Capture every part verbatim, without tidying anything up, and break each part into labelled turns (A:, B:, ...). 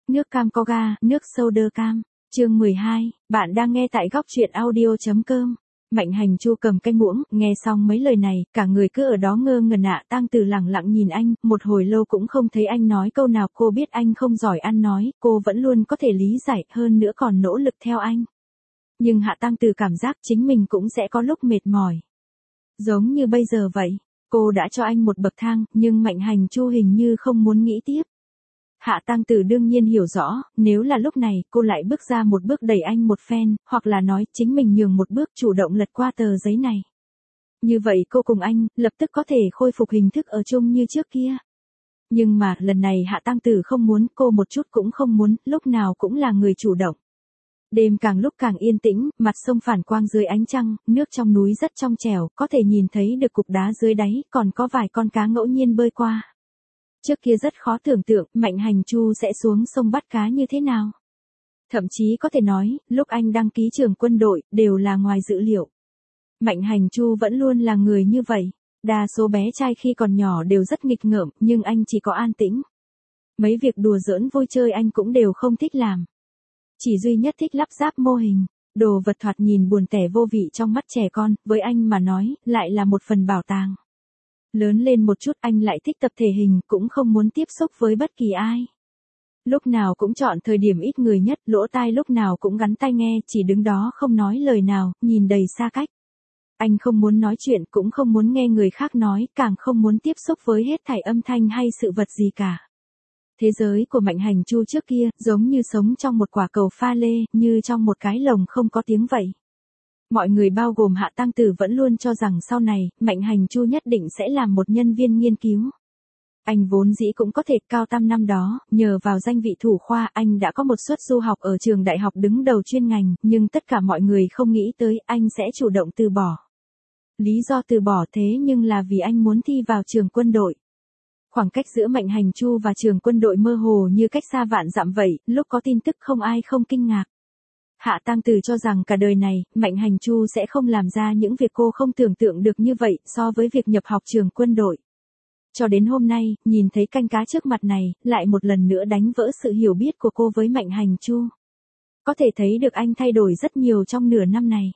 A: Nước cam có ga, nước soda cam. Chương mười hai, bạn đang nghe tại góc truyện audio.com. Mạnh Hành Chu cầm cái muỗng, nghe xong mấy lời này, cả người cứ ở đó ngơ ngẩn ạ. Tang Tử lẳng lặng nhìn anh, một hồi lâu cũng không thấy anh nói câu nào. Cô biết anh không giỏi ăn nói, cô vẫn luôn có thể lý giải, hơn nữa còn nỗ lực theo anh. Nhưng Hạ Tang Tử cảm giác chính mình cũng sẽ có lúc mệt mỏi. Giống như bây giờ vậy, cô đã cho anh một bậc thang, nhưng Mạnh Hành Chu hình như không muốn nghĩ tiếp. Hạ Tang Tử đương nhiên hiểu rõ, nếu là lúc này, cô lại bước ra một bước đẩy anh một phen, hoặc là nói chính mình nhường một bước chủ động lật qua tờ giấy này. Như vậy cô cùng anh, lập tức có thể khôi phục hình thức ở chung như trước kia. Nhưng mà, lần này Hạ Tang Tử không muốn, cô một chút cũng không muốn, lúc nào cũng là người chủ động. Đêm càng lúc càng yên tĩnh, mặt sông phản quang dưới ánh trăng, nước trong núi rất trong trẻo, có thể nhìn thấy được cục đá dưới đáy, còn có vài con cá ngẫu nhiên bơi qua. Trước kia rất khó tưởng tượng, Mạnh Hành Chu sẽ xuống sông bắt cá như thế nào. Thậm chí có thể nói, lúc anh đăng ký trường quân đội, đều là ngoài dự liệu. Mạnh Hành Chu vẫn luôn là người như vậy. Đa số bé trai khi còn nhỏ đều rất nghịch ngợm, nhưng anh chỉ có an tĩnh. Mấy việc đùa giỡn vui chơi anh cũng đều không thích làm. Chỉ duy nhất thích lắp ráp mô hình, đồ vật thoạt nhìn buồn tẻ vô vị trong mắt trẻ con, với anh mà nói, lại là một phần bảo tàng. Lớn lên một chút anh lại thích tập thể hình, cũng không muốn tiếp xúc với bất kỳ ai. Lúc nào cũng chọn thời điểm ít người nhất, lỗ tai lúc nào cũng gắn tai nghe, chỉ đứng đó không nói lời nào, nhìn đầy xa cách. Anh không muốn nói chuyện, cũng không muốn nghe người khác nói, càng không muốn tiếp xúc với hết thảy âm thanh hay sự vật gì cả. Thế giới của Mạnh Hành Chu trước kia, giống như sống trong một quả cầu pha lê, như trong một cái lồng không có tiếng vậy. Mọi người bao gồm Hạ Tang Tử vẫn luôn cho rằng sau này, Mạnh Hành Chu nhất định sẽ làm một nhân viên nghiên cứu. Anh vốn dĩ cũng có thể cao tam năm đó, nhờ vào danh vị thủ khoa anh đã có một suất du học ở trường đại học đứng đầu chuyên ngành, nhưng tất cả mọi người không nghĩ tới anh sẽ chủ động từ bỏ. Lý do từ bỏ thế nhưng là vì anh muốn thi vào trường quân đội. Khoảng cách giữa Mạnh Hành Chu và trường quân đội mơ hồ như cách xa vạn dặm vậy, lúc có tin tức không ai không kinh ngạc. Hạ Tang Tử cho rằng cả đời này, Mạnh Hành Chu sẽ không làm ra những việc cô không tưởng tượng được như vậy so với việc nhập học trường quân đội. Cho đến hôm nay, nhìn thấy canh cá trước mặt này, lại một lần nữa đánh vỡ sự hiểu biết của cô với Mạnh Hành Chu. Có thể thấy được anh thay đổi rất nhiều trong nửa năm này.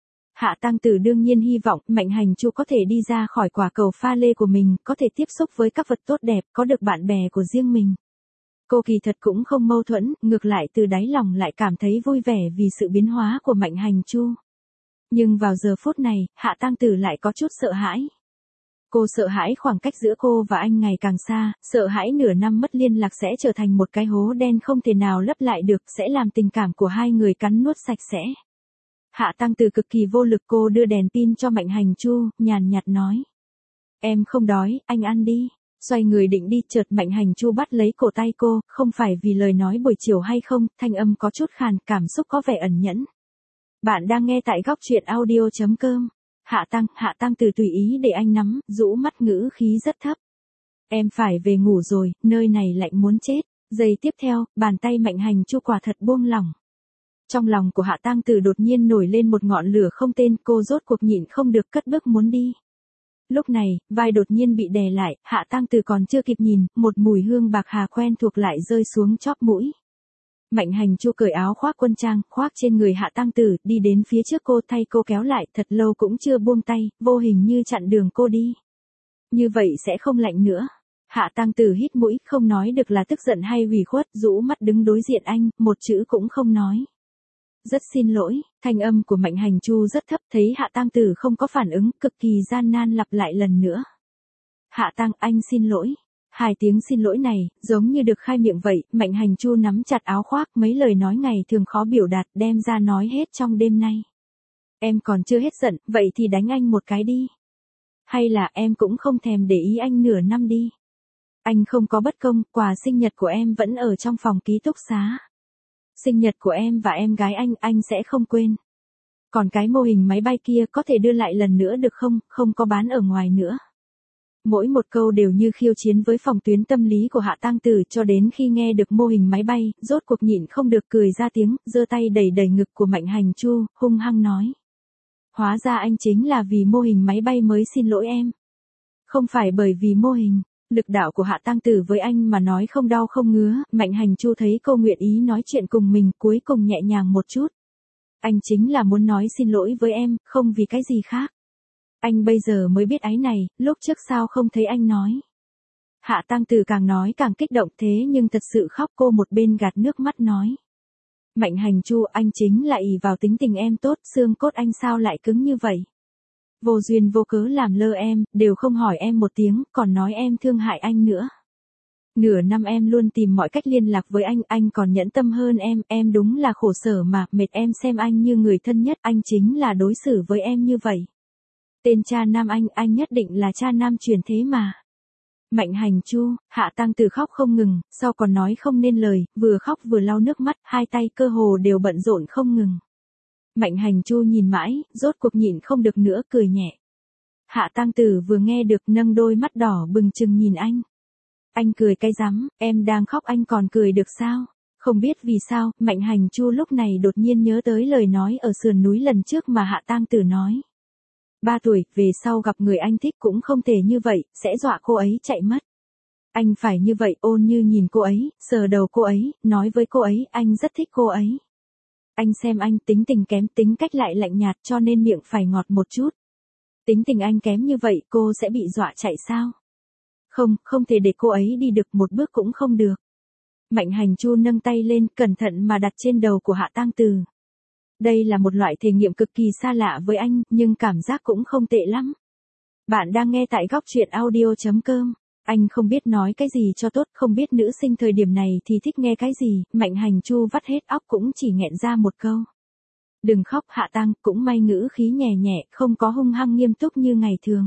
A: Hạ Tang Tử đương nhiên hy vọng Mạnh Hành Chu có thể đi ra khỏi quả cầu pha lê của mình, có thể tiếp xúc với các vật tốt đẹp, có được bạn bè của riêng mình. Cô kỳ thật cũng không mâu thuẫn, ngược lại từ đáy lòng lại cảm thấy vui vẻ vì sự biến hóa của Mạnh Hành Chu. Nhưng vào giờ phút này, Hạ Tang Tử lại có chút sợ hãi. Cô sợ hãi khoảng cách giữa cô và anh ngày càng xa, sợ hãi nửa năm mất liên lạc sẽ trở thành một cái hố đen không thể nào lấp lại được, sẽ làm tình cảm của hai người cắn nuốt sạch sẽ. Hạ Tang Tử cực kỳ vô lực, cô đưa đèn pin cho Mạnh Hành Chu, nhàn nhạt nói. Em không đói, anh ăn đi. Xoay người định đi, chợt Mạnh Hành Chu bắt lấy cổ tay cô, không phải vì lời nói buổi chiều hay không, thanh âm có chút khàn, cảm xúc có vẻ ẩn nhẫn. Bạn đang nghe tại góc truyện audio.com. Hạ Tăng, Hạ Tang Tử tùy ý để anh nắm, rũ mắt ngữ khí rất thấp. Em phải về ngủ rồi, nơi này lạnh muốn chết. Giây tiếp theo, bàn tay Mạnh Hành Chu quả thật buông lỏng. Trong lòng của Hạ Tang Tử đột nhiên nổi lên một ngọn lửa không tên, cô rốt cuộc nhịn không được cất bước muốn đi. Lúc này, vai đột nhiên bị đè lại, Hạ Tang Tử còn chưa kịp nhìn, một mùi hương bạc hà quen thuộc lại rơi xuống chóp mũi. Mạnh Hành Chu cởi áo khoác quân trang, khoác trên người Hạ Tang Tử, đi đến phía trước cô thay cô kéo lại, thật lâu cũng chưa buông tay, vô hình như chặn đường cô đi. Như vậy sẽ không lạnh nữa. Hạ Tang Tử hít mũi, không nói được là tức giận hay ủy khuất, rũ mắt đứng đối diện anh, một chữ cũng không nói. Rất xin lỗi, thanh âm của Mạnh Hành Chu rất thấp, thấy Hạ Tang Tử không có phản ứng, cực kỳ gian nan lặp lại lần nữa. Hạ Tang, anh xin lỗi. Hai tiếng xin lỗi này, giống như được khai miệng vậy, Mạnh Hành Chu nắm chặt áo khoác, mấy lời nói ngày thường khó biểu đạt, đem ra nói hết trong đêm nay. Em còn chưa hết giận, vậy thì đánh anh một cái đi. Hay là em cũng không thèm để ý anh nửa năm đi. Anh không có bất công, quà sinh nhật của em vẫn ở trong phòng ký túc xá. Sinh nhật của em và em gái anh, anh sẽ không quên. Còn cái mô hình máy bay kia có thể đưa lại lần nữa được không, không có bán ở ngoài nữa. Mỗi một câu đều như khiêu chiến với phòng tuyến tâm lý của Hạ Tang Tử, cho đến khi nghe được mô hình máy bay, rốt cuộc nhịn không được cười ra tiếng, giơ tay đẩy đẩy ngực của Mạnh Hành Chu, hung hăng nói. Hóa ra anh chính là vì mô hình máy bay mới xin lỗi em. Không phải bởi vì mô hình. Lực đạo của Hạ Tăng Tử với anh mà nói không đau không ngứa, Mạnh Hành Chu thấy cô nguyện ý nói chuyện cùng mình, cuối cùng nhẹ nhàng một chút. Anh chính là muốn nói xin lỗi với em, không vì cái gì khác. Anh bây giờ mới biết áy này, lúc trước sao không thấy anh nói. Hạ Tăng Tử càng nói càng kích động thế nhưng thật sự khóc, cô một bên gạt nước mắt nói. Mạnh Hành Chu, anh chính là ỷ vào tính tình em tốt, xương cốt anh sao lại cứng như vậy. Vô duyên vô cớ làm lơ em, đều không hỏi em một tiếng, còn nói em thương hại anh nữa. Nửa năm em luôn tìm mọi cách liên lạc với anh, anh còn nhẫn tâm hơn em, em đúng là khổ sở mà, mệt em xem anh như người thân nhất, anh chính là đối xử với em như vậy. Tên cha nam anh, anh nhất định là cha nam truyền thế mà. Mạnh Hành Chu, Hạ Tăng Tử khóc không ngừng, sau còn nói không nên lời, vừa khóc vừa lau nước mắt, hai tay cơ hồ đều bận rộn không ngừng. Mạnh Hành Chu nhìn mãi, rốt cuộc nhịn không được nữa, cười nhẹ. Hạ Tăng Tử vừa nghe được nâng đôi mắt đỏ bừng trừng nhìn anh. Anh cười cái rắm, em đang khóc anh còn cười được sao? Không biết vì sao, Mạnh Hành Chu lúc này đột nhiên nhớ tới lời nói ở sườn núi lần trước mà Hạ Tăng Tử nói. Ba tuổi, về sau gặp người anh thích cũng không thể như vậy, sẽ dọa cô ấy chạy mất. Anh phải như vậy, ôn như nhìn cô ấy, sờ đầu cô ấy, nói với cô ấy, anh rất thích cô ấy. Anh xem anh tính tình kém, tính cách lại lạnh nhạt cho nên miệng phải ngọt một chút. Tính tình anh kém như vậy, cô sẽ bị dọa chạy sao? Không, không thể để cô ấy đi được một bước cũng không được. Mạnh Hành Chu nâng tay lên, cẩn thận mà đặt trên đầu của Hạ Tăng Tử. Đây là một loại thể nghiệm cực kỳ xa lạ với anh, nhưng cảm giác cũng không tệ lắm. Bạn đang nghe tại góc truyện audio chấm com. Anh không biết nói cái gì cho tốt, không biết nữ sinh thời điểm này thì thích nghe cái gì, Mạnh Hành Chu vắt hết óc cũng chỉ nghẹn ra một câu. Đừng khóc Hạ Tăng, cũng may ngữ khí nhẹ nhẹ, không có hung hăng nghiêm túc như ngày thường.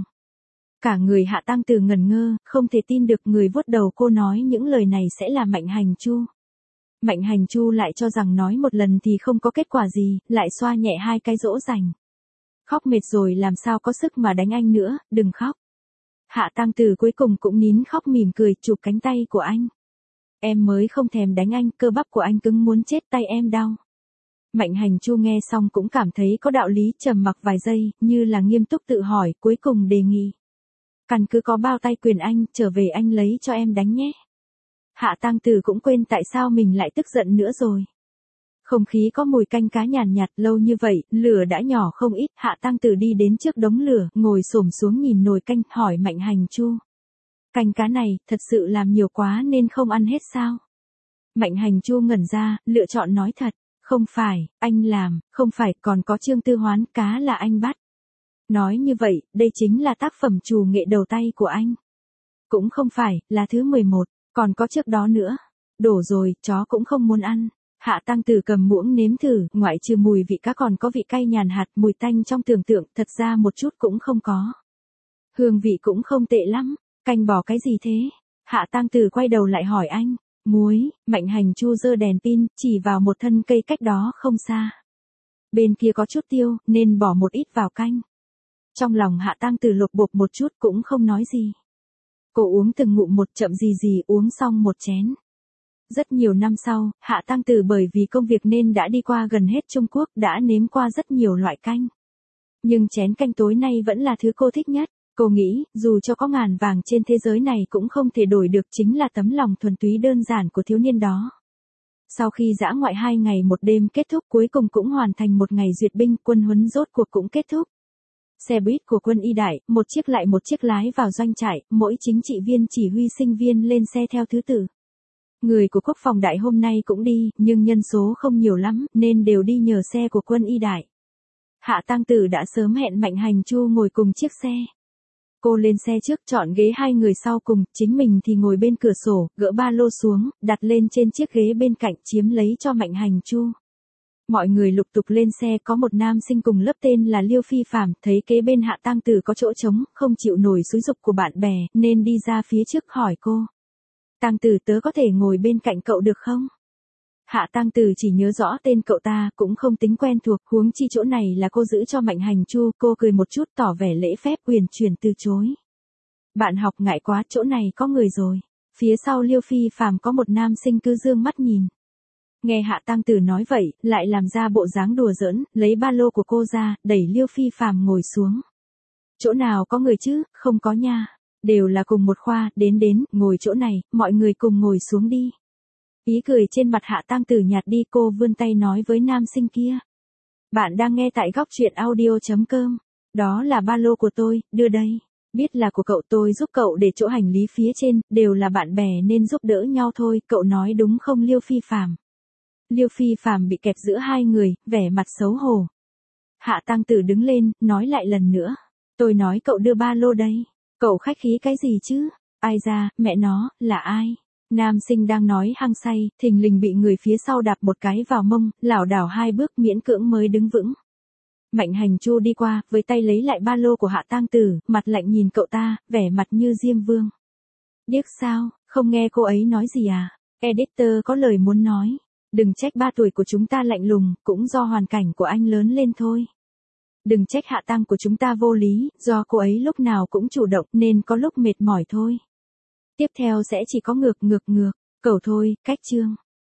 A: Cả người Hạ Tăng Tử ngẩn ngơ, không thể tin được người vuốt đầu cô nói những lời này sẽ là Mạnh Hành Chu. Mạnh Hành Chu lại cho rằng nói một lần thì không có kết quả gì, lại xoa nhẹ hai cái dỗ dành. Khóc mệt rồi làm sao có sức mà đánh anh nữa, đừng khóc. Hạ Tăng Tử cuối cùng cũng nín khóc mỉm cười, chụp cánh tay của anh. Em mới không thèm đánh anh, cơ bắp của anh cứng muốn chết, tay em đau. Mạnh Hành Chu nghe xong cũng cảm thấy có đạo lý, trầm mặc vài giây, như là nghiêm túc tự hỏi, cuối cùng đề nghị. Căn cứ có bao tay quyền anh, trở về anh lấy cho em đánh nhé. Hạ Tăng Tử cũng quên tại sao mình lại tức giận nữa rồi. Không khí có mùi canh cá nhàn nhạt, lâu như vậy, lửa đã nhỏ không ít, Hạ Tăng Tử đi đến trước đống lửa, ngồi xổm xuống nhìn nồi canh, hỏi Mạnh Hành Chu. Canh cá này, thật sự làm nhiều quá nên không ăn hết sao? Mạnh Hành Chu ngẩn ra, lựa chọn nói thật, không phải, anh làm, không phải, còn có Trương Tư Hoán, cá là anh bắt. Nói như vậy, đây chính là tác phẩm trù nghệ đầu tay của anh. Cũng không phải, là thứ mười một, còn có trước đó nữa. Đổ rồi, chó cũng không muốn ăn. Hạ Tăng Tử cầm muỗng nếm thử, ngoại trừ mùi vị cá còn có vị cay nhàn hạt, mùi tanh trong tưởng tượng, thật ra một chút cũng không có. Hương vị cũng không tệ lắm, canh bò cái gì thế? Hạ Tăng Tử quay đầu lại hỏi anh, muối. Mạnh Hành Chu giơ đèn pin, chỉ vào một thân cây cách đó không xa. Bên kia có chút tiêu, nên bỏ một ít vào canh. Trong lòng Hạ Tăng Tử lột bột một chút cũng không nói gì. Cô uống từng ngụm một, chậm gì gì uống xong một chén. Rất nhiều năm sau, Hạ Tăng Tử bởi vì công việc nên đã đi qua gần hết Trung Quốc, đã nếm qua rất nhiều loại canh. Nhưng chén canh tối nay vẫn là thứ cô thích nhất. Cô nghĩ, dù cho có ngàn vàng trên thế giới này cũng không thể đổi được chính là tấm lòng thuần túy đơn giản của thiếu niên đó. Sau khi dã ngoại hai ngày một đêm kết thúc, cuối cùng cũng hoàn thành một ngày duyệt binh, quân huấn rốt cuộc cũng kết thúc. Xe buýt của quân y đại, một chiếc lại một chiếc lái vào doanh trại, mỗi chính trị viên chỉ huy sinh viên lên xe theo thứ tự. Người của quốc phòng đại hôm nay cũng đi, nhưng nhân số không nhiều lắm, nên đều đi nhờ xe của quân y đại. Hạ Tăng Tử đã sớm hẹn Mạnh Hành Chu ngồi cùng chiếc xe. Cô lên xe trước, chọn ghế hai người sau cùng, chính mình thì ngồi bên cửa sổ, gỡ ba lô xuống, đặt lên trên chiếc ghế bên cạnh, chiếm lấy cho Mạnh Hành Chu. Mọi người lục tục lên xe, có một nam sinh cùng lớp tên là Liêu Phi Phạm, thấy kế bên Hạ Tăng Tử có chỗ trống, không chịu nổi xúi giục của bạn bè, nên đi ra phía trước hỏi cô. Tăng Tử, tớ có thể ngồi bên cạnh cậu được không? Hạ Tăng Tử chỉ nhớ rõ tên cậu ta, cũng không tính quen thuộc, huống chi chỗ này là cô giữ cho Mạnh Hành Chu, cô cười một chút tỏ vẻ lễ phép, uyển chuyển từ chối. Bạn học ngại quá, chỗ này có người rồi. Phía sau Liêu Phi Phạm có một nam sinh cứ dương mắt nhìn. Nghe Hạ Tăng Tử nói vậy, lại làm ra bộ dáng đùa giỡn, lấy ba lô của cô ra, đẩy Liêu Phi Phạm ngồi xuống. Chỗ nào có người chứ, không có nha. Đều là cùng một khoa, đến đến, ngồi chỗ này, mọi người cùng ngồi xuống đi. Ý cười trên mặt Hạ Tang Tử nhạt đi, cô vươn tay nói với nam sinh kia. Bạn đang nghe tại góc truyện audio.com. Đó là ba lô của tôi, đưa đây. Biết là của cậu, tôi giúp cậu để chỗ hành lý phía trên, đều là bạn bè nên giúp đỡ nhau thôi, cậu nói đúng không Liêu Phi Phàm? Liêu Phi Phàm bị kẹp giữa hai người, vẻ mặt xấu hổ. Hạ Tang Tử đứng lên, nói lại lần nữa. Tôi nói cậu đưa ba lô đây. Cậu khách khí cái gì chứ? Ai ra, mẹ nó, là ai? Nam sinh đang nói hăng say, thình lình bị người phía sau đạp một cái vào mông, lảo đảo hai bước miễn cưỡng mới đứng vững. Mạnh Hành Chu đi qua, với tay lấy lại ba lô của Hạ Tang Tử, mặt lạnh nhìn cậu ta, vẻ mặt như Diêm Vương. Điếc sao, không nghe cô ấy nói gì à? Editor có lời muốn nói. Đừng trách ba tuổi của chúng ta lạnh lùng, cũng do hoàn cảnh của anh lớn lên thôi. Đừng trách Hạ Tang của chúng ta vô lý, do cô ấy lúc nào cũng chủ động nên có lúc mệt mỏi thôi. Tiếp theo sẽ chỉ có ngược ngược ngược, cầu thôi, cách chương.